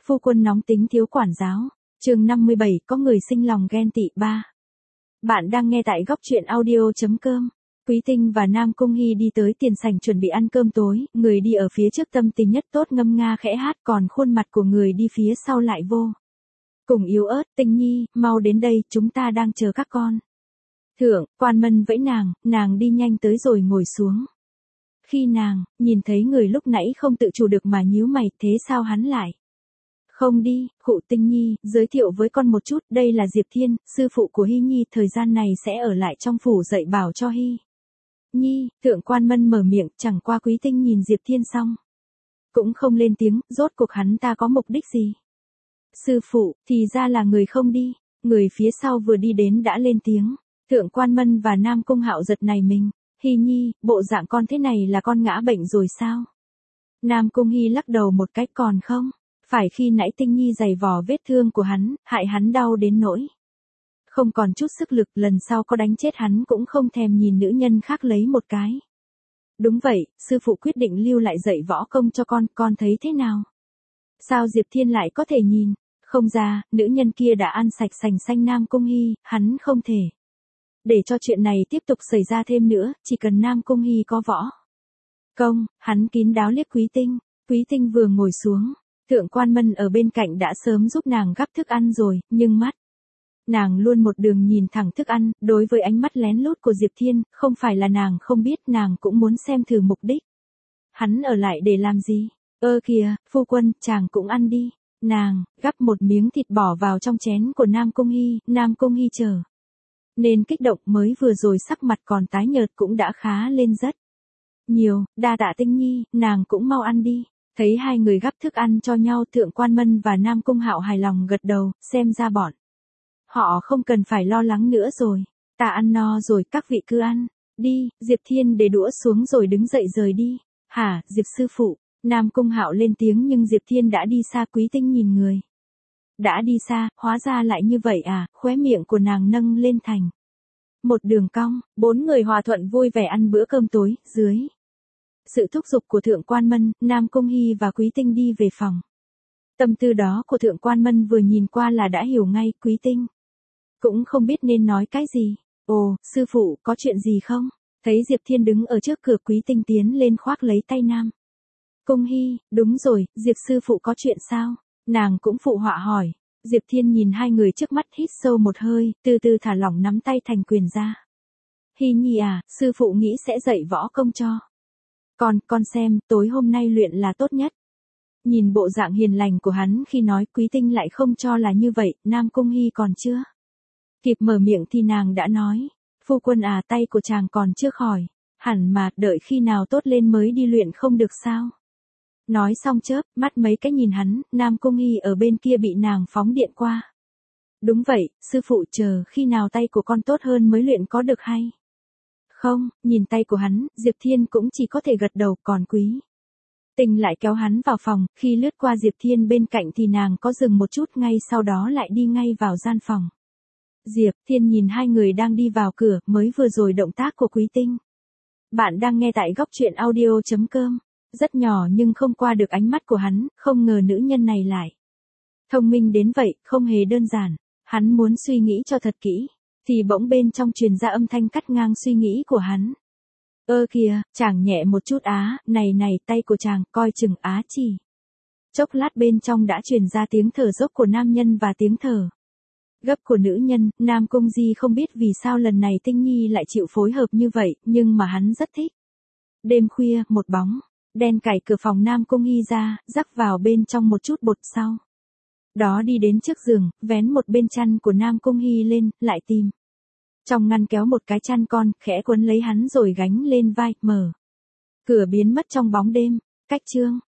Phu quân nóng tính thiếu quản giáo. Chương 57, có người sinh lòng ghen tị 3. Bạn đang nghe tại góc truyện audio.com. Quý Tinh và Nam Cung Hy đi tới tiền sảnh chuẩn bị ăn cơm tối, người đi ở phía trước tâm tình nhất tốt ngâm nga khẽ hát, còn khuôn mặt của người đi phía sau lại vô cùng yếu ớt. Tinh Nhi, mau đến đây, chúng ta đang chờ các con. Thượng Quan Mân vẫy nàng đi nhanh tới rồi ngồi xuống. Khi nàng nhìn thấy người lúc nãy không tự chủ được mà nhíu mày, thế sao hắn lại không đi? Khụ, Tinh Nhi, giới thiệu với con một chút, đây là Diệp Thiên, sư phụ của Hy Nhi, thời gian này sẽ ở lại trong phủ dạy bảo cho Hy Nhi. Thượng Quan Mân mở miệng, chẳng qua Quý Tinh nhìn Diệp Thiên xong cũng không lên tiếng, rốt cuộc hắn ta có mục đích gì? Sư phụ, thì ra là người không đi. Người phía sau vừa đi đến đã lên tiếng. Thượng Quan Mân và Nam Cung Hạo giật nảy mình. Hy Nhi, bộ dạng con thế này là con ngã bệnh rồi sao? Nam Cung Hy lắc đầu một cách, còn không phải khi nãy Tinh Nhi giày vò vết thương của hắn, hại hắn đau đến nỗi không còn chút sức lực, lần sau có đánh chết hắn cũng không thèm nhìn nữ nhân khác lấy một cái. Đúng vậy, sư phụ quyết định lưu lại dạy võ công cho con thấy thế nào? Sao Diệp Thiên lại có thể nhìn không ra, nữ nhân kia đã ăn sạch sành xanh Nam Cung Hy, hắn không thể để cho chuyện này tiếp tục xảy ra thêm nữa, chỉ cần Nam Cung Hy có võ công, hắn kín đáo liếc Quý Tinh. Quý Tinh vừa ngồi xuống, Thượng Quan Mân ở bên cạnh đã sớm giúp nàng gắp thức ăn rồi, nhưng mắt nàng luôn một đường nhìn thẳng thức ăn, đối với ánh mắt lén lút của Diệp Thiên, không phải là nàng không biết, nàng cũng muốn xem thử mục đích hắn ở lại để làm gì. Kìa, phu quân, chàng cũng ăn đi. Nàng gắp một miếng thịt bỏ vào trong chén của Nam Cung Hy. Nam Cung Hy chờ nên kích động, mới vừa rồi sắc mặt còn tái nhợt cũng đã khá lên rất nhiều. Đa tạ Tinh Nhi, nàng cũng mau ăn đi. Thấy hai người gắp thức ăn cho nhau, Thượng Quan Mân và Nam Cung Hạo hài lòng gật đầu, xem ra bọn họ không cần phải lo lắng nữa rồi. Ta ăn no rồi, các vị cứ ăn đi. Diệp Thiên để đũa xuống rồi đứng dậy rời đi. Hả, Diệp sư phụ? Nam Cung Hạo lên tiếng, nhưng Diệp Thiên đã đi xa. Quý Tinh nhìn người đã đi xa, hóa ra lại như vậy à? Khóe miệng của nàng nâng lên thành một đường cong. Bốn người hòa thuận vui vẻ ăn bữa cơm tối. Dưới sự thúc giục của Thượng Quan Mân, Nam Cung Hy và Quý Tinh đi về phòng. Tâm tư đó của Thượng Quan Mân vừa nhìn qua là đã hiểu ngay. Quý Tinh cũng không biết nên nói cái gì. Ồ, sư phụ, có chuyện gì không? Thấy Diệp Thiên đứng ở trước cửa, Quý Tinh tiến lên khoác lấy tay Nam Cung Hy. Đúng rồi, Diệp sư phụ có chuyện sao? Nàng cũng phụ họa hỏi. Diệp Thiên nhìn hai người trước mắt, hít sâu một hơi, từ từ thả lỏng nắm tay thành quyền ra. Hy Nhi à, sư phụ nghĩ sẽ dạy võ công cho con xem, tối hôm nay luyện là tốt nhất. Nhìn bộ dạng hiền lành của hắn khi nói, Quý Tinh lại không cho là như vậy. Nam Cung Hy còn chưa kịp mở miệng thì nàng đã nói. Phu quân à, tay của chàng còn chưa khỏi hẳn mà, đợi khi nào tốt lên mới đi luyện không được sao? Nói xong chớp mắt mấy cái nhìn hắn. Nam Cung Hy ở bên kia bị nàng phóng điện qua. Đúng vậy, sư phụ, chờ khi nào tay của con tốt hơn mới luyện có được hay không? Nhìn tay của hắn, Diệp Thiên cũng chỉ có thể gật đầu. Còn Quý Tinh lại kéo hắn vào phòng, khi lướt qua Diệp Thiên bên cạnh thì nàng có dừng một chút, ngay sau đó lại đi ngay vào gian phòng. Diệp Thiên nhìn hai người đang đi vào cửa, mới vừa rồi động tác của Quý Tinh. Bạn đang nghe tại góc truyện audio.com. Rất nhỏ nhưng không qua được ánh mắt của hắn, không ngờ nữ nhân này lại thông minh đến vậy, không hề đơn giản. Hắn muốn suy nghĩ cho thật kỹ, thì bỗng bên trong truyền ra âm thanh cắt ngang suy nghĩ của hắn. Kìa, chàng nhẹ một chút á, này, tay của chàng, coi chừng á. Chỉ chốc lát bên trong đã truyền ra tiếng thở dốc của nam nhân và tiếng thở gấp của nữ nhân. Nam Cung Di không biết vì sao lần này Tinh Nhi lại chịu phối hợp như vậy, nhưng mà hắn rất thích. Đêm khuya, một bóng đen cày cửa phòng Nam Cung Hy ra, rắc vào bên trong một chút bột, sau đó đi đến trước giường, vén một bên chăn của Nam Cung Hy lên, lại tìm trong ngăn kéo một cái chăn con, khẽ quấn lấy hắn rồi gánh lên vai, mở cửa biến mất trong bóng đêm. Cách chương